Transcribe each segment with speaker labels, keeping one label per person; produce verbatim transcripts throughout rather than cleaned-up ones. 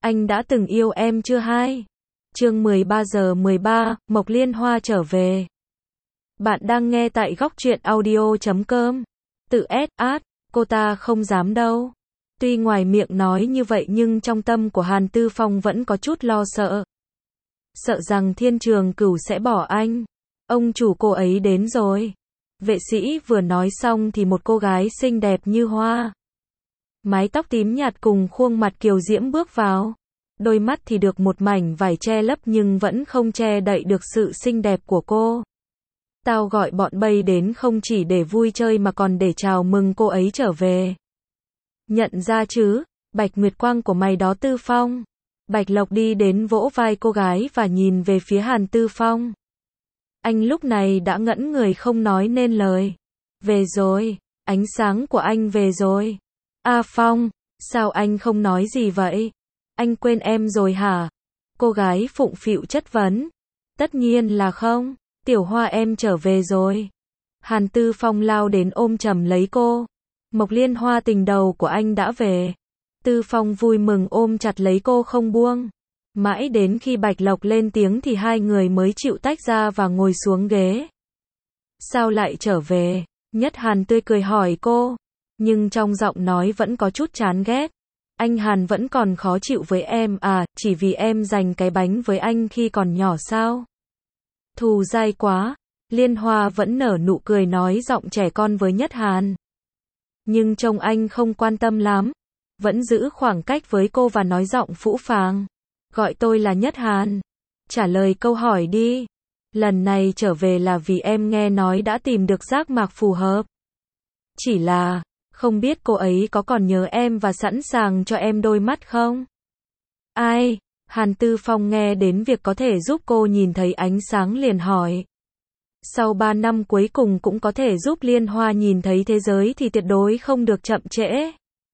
Speaker 1: Anh đã từng yêu em chưa hai? Chương mười ba giờ mười ba, Mộc Liên Hoa trở về. Bạn đang nghe tại góc truyện audio chấm com. Tự ét át, cô ta không dám đâu. Tuy ngoài miệng nói như vậy nhưng trong tâm của Hàn Tư Phong vẫn có chút lo sợ. Sợ rằng Thiên Trường Cửu sẽ bỏ anh. Ông chủ cô ấy đến rồi. Vệ sĩ vừa nói xong thì một cô gái xinh đẹp như hoa. Mái tóc tím nhạt cùng khuôn mặt kiều diễm bước vào. Đôi mắt thì được một mảnh vải che lấp nhưng vẫn không che đậy được sự xinh đẹp của cô. Tao gọi bọn bay đến không chỉ để vui chơi mà còn để chào mừng cô ấy trở về. Nhận ra chứ, Bạch Nguyệt Quang của mày đó Tư Phong. Bạch Lộc đi đến vỗ vai cô gái và nhìn về phía Hàn Tư Phong. Anh lúc này đã ngẩn người không nói nên lời. Về rồi, ánh sáng của anh về rồi. A Phong, sao anh không nói gì vậy? Anh quên em rồi hả? Cô gái phụng phịu chất vấn. Tất nhiên là không, Tiểu Hoa em trở về rồi. Hàn Tư Phong lao đến ôm chầm lấy cô. Mộc Liên Hoa tình đầu của anh đã về. Tư Phong vui mừng ôm chặt lấy cô không buông. Mãi đến khi Bạch Lộc lên tiếng thì hai người mới chịu tách ra và ngồi xuống ghế. Sao lại trở về? Nhất Hàn tươi cười hỏi cô. Nhưng trong giọng nói vẫn có chút chán ghét. Anh Hàn vẫn còn khó chịu với em à, chỉ vì em dành cái bánh với anh khi còn nhỏ sao? Thù dai quá. Liên Hoa vẫn nở nụ cười nói giọng trẻ con với Nhất Hàn. Nhưng trông anh không quan tâm lắm. Vẫn giữ khoảng cách với cô và nói giọng phũ phàng. Gọi tôi là Nhất Hàn. Trả lời câu hỏi đi. Lần này trở về là vì em nghe nói đã tìm được giác mạc phù hợp. Chỉ là, không biết cô ấy có còn nhớ em và sẵn sàng cho em đôi mắt không? Ai? Hàn Tư Phong nghe đến việc có thể giúp cô nhìn thấy ánh sáng liền hỏi. Sau ba năm cuối cùng cũng có thể giúp Liên Hoa nhìn thấy thế giới thì tuyệt đối không được chậm trễ.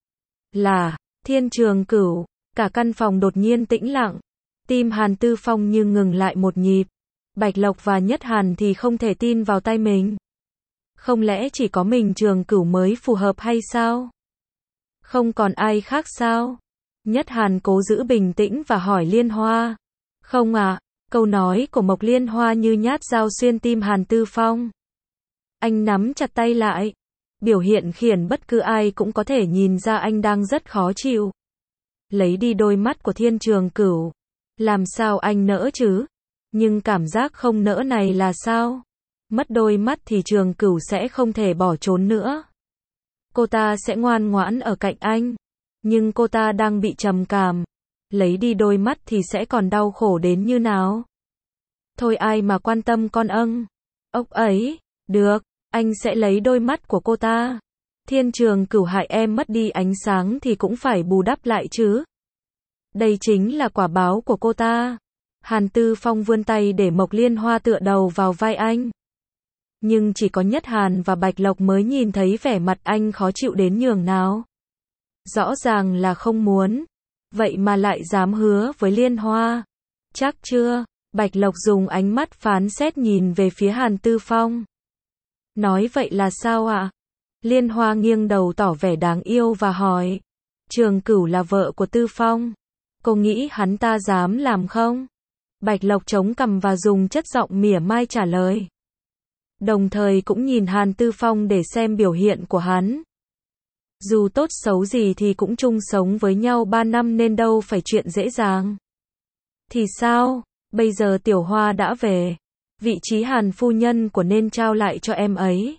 Speaker 1: Là, Thiên Trường Cửu. Cả căn phòng đột nhiên tĩnh lặng. Tim Hàn Tư Phong như ngừng lại một nhịp. Bạch Lộc và Nhất Hàn thì không thể tin vào tay mình. Không lẽ chỉ có mình Trường Cửu mới phù hợp hay sao? Không còn ai khác sao? Nhất Hàn cố giữ bình tĩnh và hỏi Liên Hoa. Không ạ, à, câu nói của Mộc Liên Hoa như nhát dao xuyên tim Hàn Tư Phong. Anh nắm chặt tay lại. Biểu hiện khiến bất cứ ai cũng có thể nhìn ra anh đang rất khó chịu. Lấy đi đôi mắt của Thiên Trường Cửu. Làm sao anh nỡ chứ? Nhưng cảm giác không nỡ này là sao? Mất đôi mắt thì Trường Cửu sẽ không thể bỏ trốn nữa. Cô ta sẽ ngoan ngoãn ở cạnh anh. Nhưng cô ta đang bị trầm cảm. Lấy đi đôi mắt thì sẽ còn đau khổ đến như nào? Thôi ai mà quan tâm con âng. Ốc ấy, được, anh sẽ lấy đôi mắt của cô ta. Thiên Trường Cửu hại em mất đi ánh sáng thì cũng phải bù đắp lại chứ. Đây chính là quả báo của cô ta. Hàn Tư Phong vươn tay để Mộc Liên Hoa tựa đầu vào vai anh. Nhưng chỉ có Nhất Hàn và Bạch Lộc mới nhìn thấy vẻ mặt anh khó chịu đến nhường nào. Rõ ràng là không muốn. Vậy mà lại dám hứa với Liên Hoa. Chắc chưa? Bạch Lộc dùng ánh mắt phán xét nhìn về phía Hàn Tư Phong. Nói vậy là sao ạ? À? Liên Hoa nghiêng đầu tỏ vẻ đáng yêu và hỏi. Trường Cửu là vợ của Tư Phong. Cô nghĩ hắn ta dám làm không? Bạch Lộc chống cằm và dùng chất giọng mỉa mai trả lời. Đồng thời cũng nhìn Hàn Tư Phong để xem biểu hiện của hắn. Dù tốt xấu gì thì cũng chung sống với nhau ba năm nên đâu phải chuyện dễ dàng. Thì sao? Bây giờ Tiểu Hoa đã về. Vị trí Hàn phu nhân của nên trao lại cho em ấy.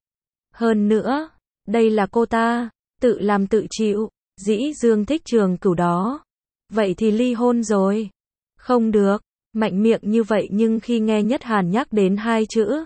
Speaker 1: Hơn nữa, đây là cô ta, tự làm tự chịu, dĩ dương thích Trường Cửu đó. Vậy thì ly hôn rồi. Không được, mạnh miệng như vậy nhưng khi nghe Nhất Hàn nhắc đến hai chữ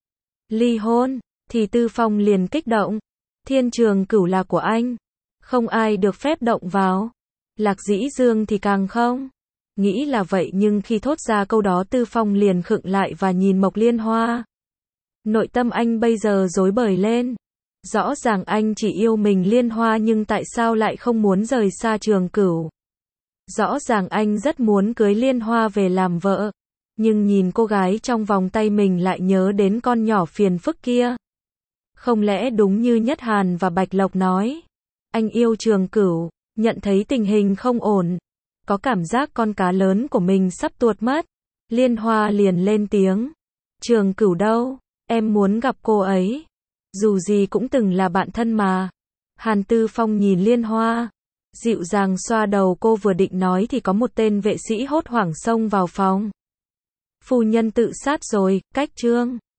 Speaker 1: ly hôn, thì Tư Phong liền kích động. Thiên Trường Cửu là của anh. Không ai được phép động vào. Lạc Dĩ Dương thì càng không. Nghĩ là vậy nhưng khi thốt ra câu đó Tư Phong liền khựng lại và nhìn Mộc Liên Hoa. Nội tâm anh bây giờ rối bời lên. Rõ ràng anh chỉ yêu mình Liên Hoa nhưng tại sao lại không muốn rời xa Trường Cửu. Rõ ràng anh rất muốn cưới Liên Hoa về làm vợ. Nhưng nhìn cô gái trong vòng tay mình lại nhớ đến con nhỏ phiền phức kia. Không lẽ đúng như Nhất Hàn và Bạch Lộc nói. Anh yêu Trường Cửu, nhận thấy tình hình không ổn. có cảm giác con cá lớn của mình sắp tuột mất. Liên Hoa liền lên tiếng. Trường Cửu đâu? Em muốn gặp cô ấy. Dù gì cũng từng là bạn thân mà. Hàn Tư Phong nhìn Liên Hoa, dịu dàng xoa đầu cô, vừa định nói thì có một tên vệ sĩ hốt hoảng xông vào phòng. Phu nhân tự sát rồi, cách trương.